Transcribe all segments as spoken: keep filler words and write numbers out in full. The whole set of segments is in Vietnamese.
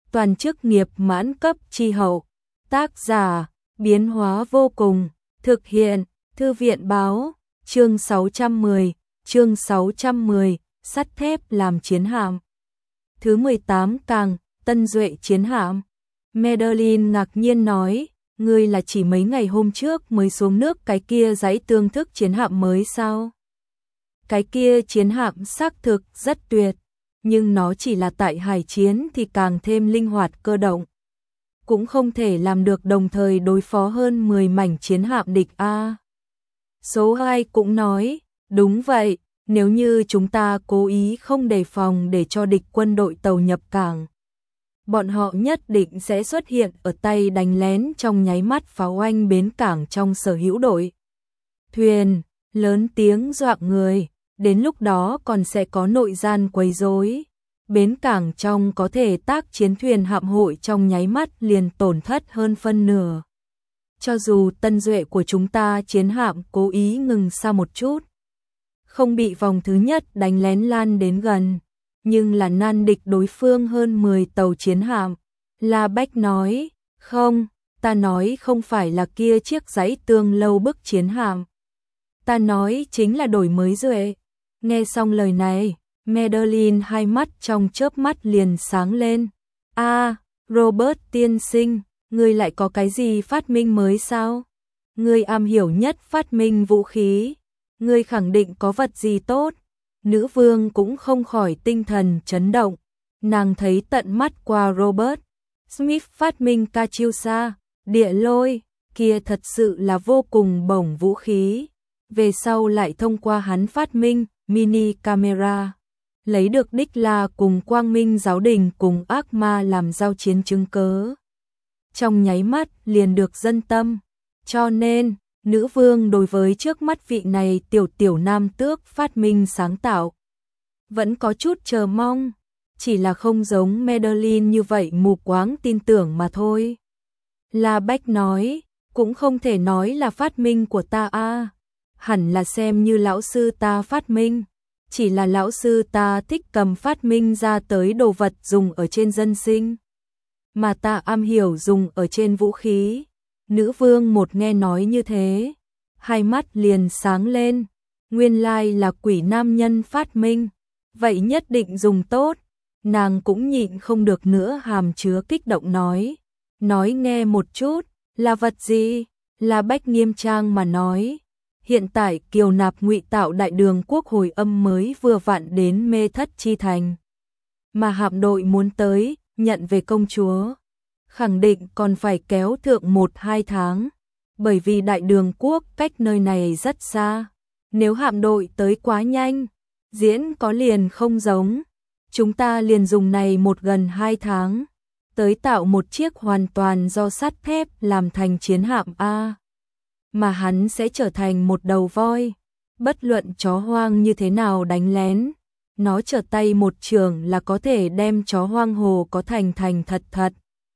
toàn chức nghiệp mãn cấp chi hậu. Tác giả, biến hóa vô cùng, thực hiện, Thư viện báo, chương sáu trăm mười, chương sáu trăm mười, sắt thép làm chiến hạm. Thứ mười tám càng, tân duệ chiến hạm. Madeline ngạc nhiên nói, ngươi là chỉ mấy ngày hôm trước mới xuống nước cái kia dãy tương thức chiến hạm mới sao? Cái kia chiến hạm xác thực rất tuyệt, nhưng nó chỉ là tại hải chiến thì càng thêm linh hoạt cơ động. Cũng không thể làm được đồng thời đối phó hơn mười mảnh chiến hạm địch a. Số hai cũng nói, đúng vậy, nếu như chúng ta cố ý không đề phòng để cho địch quân đội tàu nhập cảng, bọn họ nhất định sẽ xuất hiện ở tay đánh lén trong nháy mắt pháo oanh bến cảng trong sở hữu đội thuyền, lớn tiếng dọa người, đến lúc đó còn sẽ có nội gian quấy rối. Bến cảng trong có thể tác chiến thuyền hạm hội trong nháy mắt liền tổn thất hơn phân nửa. Cho dù tân duệ của chúng ta chiến hạm cố ý ngừng xa một chút, không bị vòng thứ nhất đánh lén lan đến gần, nhưng là nan địch đối phương hơn mười tàu chiến hạm. La Bách nói, không, ta nói không phải là kia chiếc dãy tương lâu bức chiến hạm. Ta nói chính là đổi mới duệ. Nghe xong lời này, Madeline hai mắt trong chớp mắt liền sáng lên. A, à, Robert tiên sinh, ngươi lại có cái gì phát minh mới sao? Ngươi am hiểu nhất phát minh vũ khí, ngươi khẳng định có vật gì tốt. Nữ vương cũng không khỏi tinh thần chấn động, nàng thấy tận mắt qua Robert Smith phát minh Katyusha, địa lôi, kia thật sự là vô cùng bổng vũ khí. Về sau lại thông qua hắn phát minh mini camera, lấy được đích la cùng Quang Minh giáo đình cùng ác ma làm giao chiến chứng cớ. Trong nháy mắt liền được dân tâm, cho nên nữ vương đối với trước mắt vị này tiểu tiểu nam tước phát minh sáng tạo vẫn có chút chờ mong, chỉ là không giống Madeline như vậy mù quáng tin tưởng mà thôi. La Bách nói, cũng không thể nói là phát minh của ta a, à, hẳn là xem như lão sư ta phát minh, chỉ là lão sư ta thích cầm phát minh ra tới đồ vật dùng ở trên dân sinh, mà ta am hiểu dùng ở trên vũ khí. Nữ vương một nghe nói như thế, hai mắt liền sáng lên, nguyên lai là quỷ nam nhân phát minh, vậy nhất định dùng tốt. Nàng cũng nhịn không được nữa hàm chứa kích động nói, nói nghe một chút, là vật gì? La Bách nghiêm trang mà nói, hiện tại kiều nạp ngụy tạo đại đường quốc hồi âm mới vừa vặn đến Mê Thất Chi Thành, mà hạm đội muốn tới, nhận về công chúa, khẳng định còn phải kéo thượng một hai tháng, bởi vì đại đường quốc cách nơi này rất xa, nếu hạm đội tới quá nhanh, diễn có liền không giống, chúng ta liền dùng này một gần hai tháng, tới tạo một chiếc hoàn toàn do sắt thép làm thành chiến hạm A. Mà hắn sẽ trở thành một đầu voi, bất luận chó hoang như thế nào đánh lén, nó trở tay một trường là có thể đem chó hoang hồ có thành thành thật thật.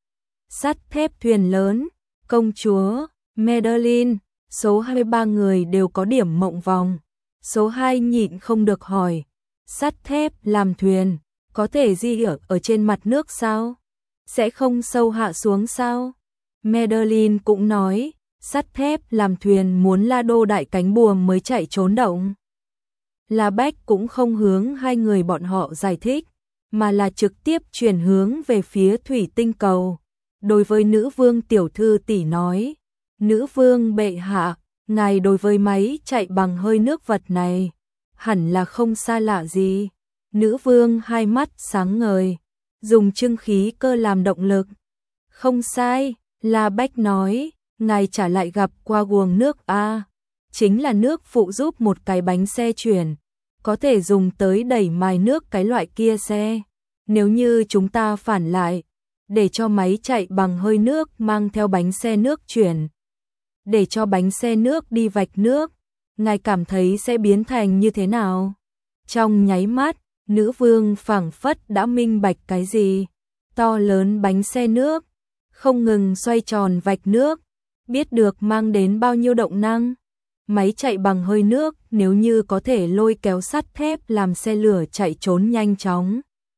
Sắt thép thuyền lớn, công chúa, Madeline, số hai mươi ba người đều có điểm mộng vòng. Số hai nhịn không được hỏi, sắt thép làm thuyền, có thể di ở, ở trên mặt nước sao? Sẽ không sâu hạ xuống sao? Madeline cũng nói, sắt thép làm thuyền muốn la đô đại cánh buồm mới chạy trốn động. La Bách cũng không hướng hai người bọn họ giải thích, mà là trực tiếp chuyển hướng về phía thủy tinh cầu. Đối với nữ vương tiểu thư tỷ nói, nữ vương bệ hạ, ngài đối với máy chạy bằng hơi nước vật này, hẳn là không xa lạ gì. Nữ vương hai mắt sáng ngời, dùng trưng khí cơ làm động lực. Không sai, La Bách nói, ngài trả lại gặp qua guồng nước A, chính là nước phụ giúp một cái bánh xe chuyển, có thể dùng tới đẩy mài nước cái loại kia xe. Nếu như chúng ta phản lại, để cho máy chạy bằng hơi nước mang theo bánh xe nước chuyển, để cho bánh xe nước đi vạch nước, ngài cảm thấy sẽ biến thành như thế nào? Trong nháy mắt, nữ vương phảng phất đã minh bạch cái gì. To lớn bánh xe nước, không ngừng xoay tròn vạch nước, biết được mang đến bao nhiêu động năng. Máy chạy bằng hơi nước nếu như có thể lôi kéo sắt thép làm xe lửa chạy trốn nhanh chóng,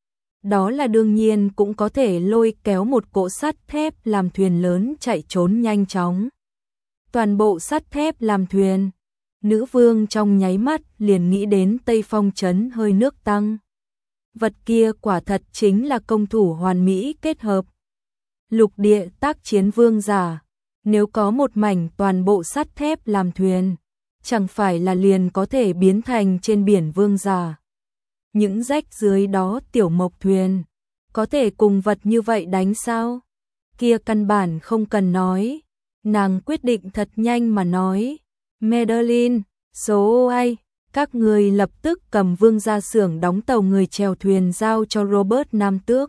đó là đương nhiên cũng có thể lôi kéo một cỗ sắt thép làm thuyền lớn chạy trốn nhanh chóng. Toàn bộ sắt thép làm thuyền, nữ vương trong nháy mắt liền nghĩ đến Tây Phong trấn hơi nước tăng. Vật kia quả thật chính là công thủ hoàn mỹ kết hợp. Lục địa tác chiến vương giả, nếu có một mảnh toàn bộ sắt thép làm thuyền, chẳng phải là liền có thể biến thành trên biển vương giả. Những rách dưới đó tiểu mộc thuyền, có thể cùng vật như vậy đánh sao? Kia căn bản không cần nói. Nàng quyết định thật nhanh mà nói. Madeline, số ai, các người lập tức cầm vương ra xưởng đóng tàu người chèo thuyền giao cho Robert Nam Tước.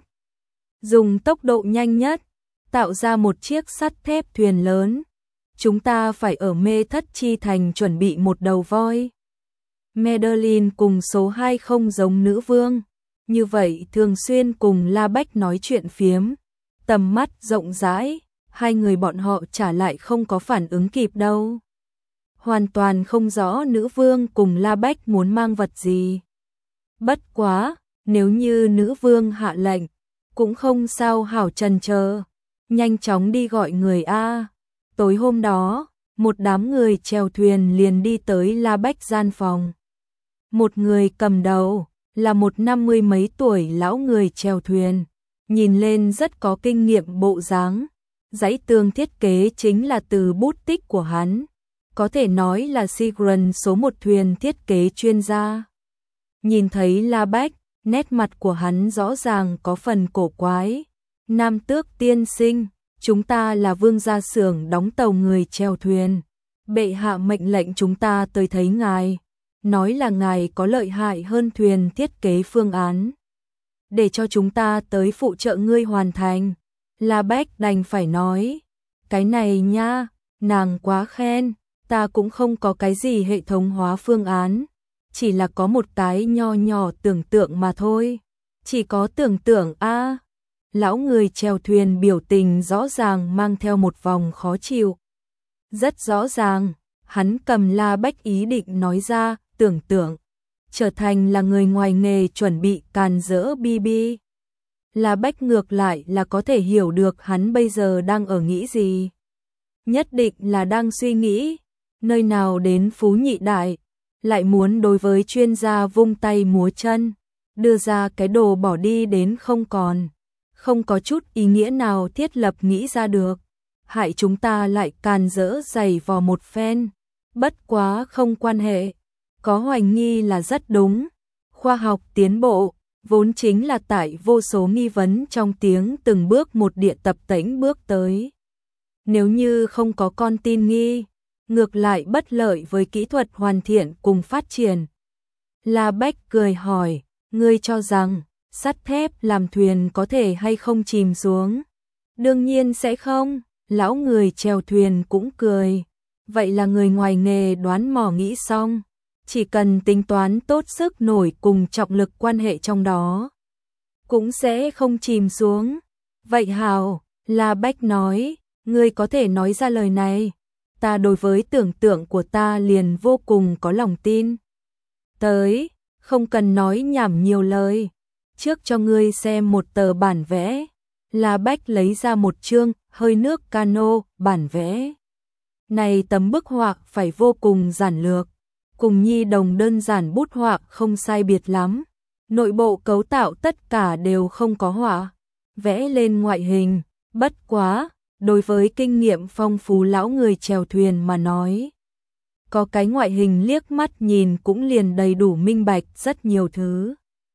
Dùng tốc độ nhanh nhất, tạo ra một chiếc sắt thép thuyền lớn. Chúng ta phải ở Mê Thất Chi Thành chuẩn bị một đầu voi. Madeline cùng số hai không giống nữ vương, như vậy thường xuyên cùng La Bách nói chuyện phiếm, tầm mắt rộng rãi, hai người bọn họ trả lại không có phản ứng kịp đâu. Hoàn toàn không rõ nữ vương cùng La Bách muốn mang vật gì. Bất quá, nếu như nữ vương hạ lệnh, cũng không sao hảo chần chờ, nhanh chóng đi gọi người A. Tối hôm đó, một đám người chèo thuyền liền đi tới La Bách gian phòng. Một người cầm đầu, là một năm mươi mấy tuổi lão người chèo thuyền, nhìn lên rất có kinh nghiệm bộ dáng. Dãy tường thiết kế chính là từ bút tích của hắn, có thể nói là Sigrun số một thuyền thiết kế chuyên gia. Nhìn thấy La Bách, nét mặt của hắn rõ ràng có phần cổ quái. Nam Tước tiên sinh, chúng ta là vương gia xưởng đóng tàu người chèo thuyền. Bệ hạ mệnh lệnh chúng ta tới thấy ngài, nói là ngài có lợi hại hơn thuyền thiết kế phương án, để cho chúng ta tới phụ trợ ngươi hoàn thành. La Bách đành phải nói, cái này nha, nàng quá khen, ta cũng không có cái gì hệ thống hóa phương án, chỉ là có một cái nho nhỏ tưởng tượng mà thôi. Chỉ có tưởng tượng a. Lão người chèo thuyền biểu tình rõ ràng mang theo một vòng khó chịu. Rất rõ ràng, hắn cầm La Bách ý định nói ra, tưởng tượng, trở thành là người ngoài nghề chuẩn bị càn rỡ bi bi. La Bách ngược lại là có thể hiểu được hắn bây giờ đang ở nghĩ gì. Nhất định là đang suy nghĩ, nơi nào đến phú nhị đại, lại muốn đối với chuyên gia vung tay múa chân, đưa ra cái đồ bỏ đi đến không còn, không có chút ý nghĩa nào thiết lập nghĩ ra được. Hại chúng ta lại càn rỡ giày vò một phen, bất quá không quan hệ, có hoài nghi là rất đúng. Khoa học tiến bộ, vốn chính là tại vô số nghi vấn trong tiếng từng bước một địa tập tễnh bước tới. Nếu như không có con tin nghi, ngược lại bất lợi với kỹ thuật hoàn thiện cùng phát triển. La Bách cười hỏi, ngươi cho rằng, sắt thép làm thuyền có thể hay không chìm xuống? Đương nhiên sẽ không, lão người chèo thuyền cũng cười. Vậy là người ngoài nghề đoán mò nghĩ xong, chỉ cần tính toán tốt sức nổi cùng trọng lực quan hệ trong đó, cũng sẽ không chìm xuống. Vậy hào, La Bách nói, ngươi có thể nói ra lời này, ta đối với tưởng tượng của ta liền vô cùng có lòng tin. Tới, không cần nói nhảm nhiều lời, trước cho ngươi xem một tờ bản vẽ. La Bách lấy ra một chương hơi nước cano bản vẽ. Này tấm bức họa phải vô cùng giản lược, cùng nhi đồng đơn giản bút họa không sai biệt lắm. Nội bộ cấu tạo tất cả đều không có họa, vẽ lên ngoại hình, bất quá, đối với kinh nghiệm phong phú lão người chèo thuyền mà nói, có cái ngoại hình liếc mắt nhìn cũng liền đầy đủ minh bạch rất nhiều thứ.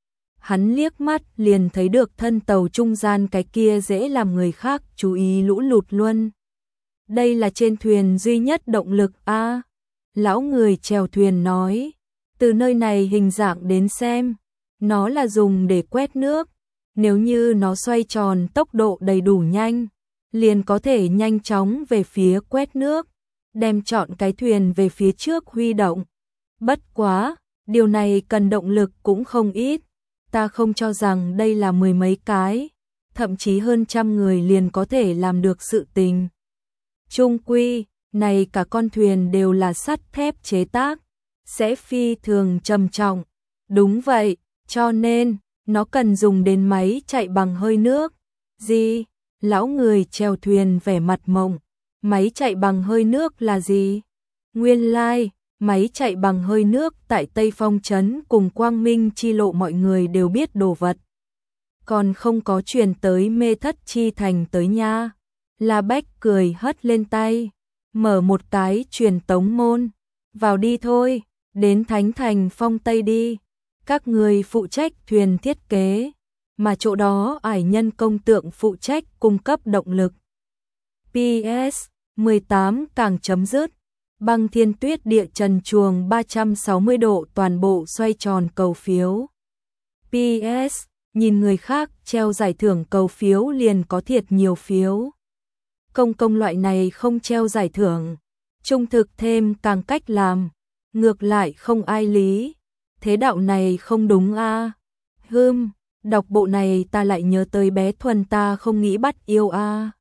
Hắn liếc mắt liền thấy được thân tàu trung gian cái kia dễ làm người khác chú ý lũ lụt luôn. Đây là trên thuyền duy nhất động lực a. Lão người chèo thuyền nói, từ nơi này hình dạng đến xem, nó là dùng để quét nước. Nếu như nó xoay tròn tốc độ đầy đủ nhanh, liền có thể nhanh chóng về phía quét nước, đem chọn cái thuyền về phía trước huy động. Bất quá, điều này cần động lực cũng không ít. Ta không cho rằng đây là mười mấy cái, thậm chí hơn trăm người liền có thể làm được sự tình. Chung quy, này cả con thuyền đều là sắt thép chế tác, sẽ phi thường trầm trọng. Đúng vậy, cho nên, nó cần dùng đến máy chạy bằng hơi nước. Gì? Lão người chèo thuyền vẻ mặt mộng. Máy chạy bằng hơi nước là gì? Nguyên lai, like, máy chạy bằng hơi nước tại Tây Phong Trấn cùng Quang Minh Chi Lộ mọi người đều biết đồ vật. Còn không có truyền tới Mê Thất Chi Thành tới nha. La Bách cười hất lên tay, mở một cái truyền tống môn. Vào đi thôi, đến Thánh Thành Phong Tây đi. Các người phụ trách thuyền thiết kế, mà chỗ đó ải nhân công tượng phụ trách cung cấp động lực. pê ét mười tám càng chấm dứt. Băng Thiên Tuyết Địa trần truồng ba trăm sáu mươi độ toàn bộ xoay tròn cầu phiếu. pê ét nhìn người khác treo giải thưởng cầu phiếu liền có thiệt nhiều phiếu. Công công loại này không treo giải thưởng, trung thực thêm càng cách làm, ngược lại không ai lý. Thế đạo này không đúng a. À? Hừm, đọc bộ này ta lại nhớ tới bé Thuần ta không nghĩ bắt yêu a. À?